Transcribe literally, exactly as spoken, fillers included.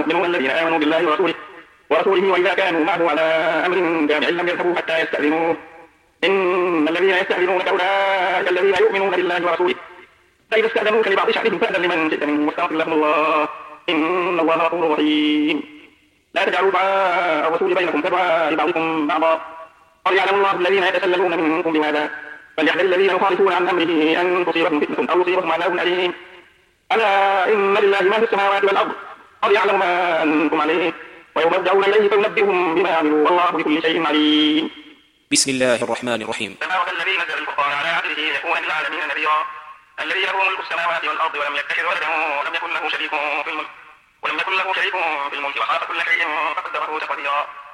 المؤمنون الذين آمنوا بالله ورسوله ورسوله وإذا كانوا معه على أمر جامع لم يذهبوا حتى يستأذنوه إن الذين يستأذنونك أولئك الذين يؤمنون بالله ورسوله فإذا استأذنوك لبعض شأنهم فأذن لمن شئت منهم واستغفر لهم الله إن الله غفور رحيم. لا تجعلوا دعاء الرسول بينكم كدعاء بعضكم بعضا قد يعلم الله الذين يتسللون منكم بهذا فليحذر الذين يخالفون عن أمره أن تصيبهم فتنة أو يصيبهم عذاب أليم. ألا إن لله ما في السماوات والأرض قد يعلم ما أنتم عليه ويوم يرجعون إليه فينبئهم بما عملوا والله بكل شيء عليم. بسم الله الرحمن الرحيم. تبارك الذي نزل الفرقان على عبده ليكون للعالمين نذيرا الذي له ملك السماوات والأرض ولم يتخذ ولدا ولم يكن له شريك في الملك ولم يكن له شريك في الملك وخلق كل شيء فقدره تقديرا.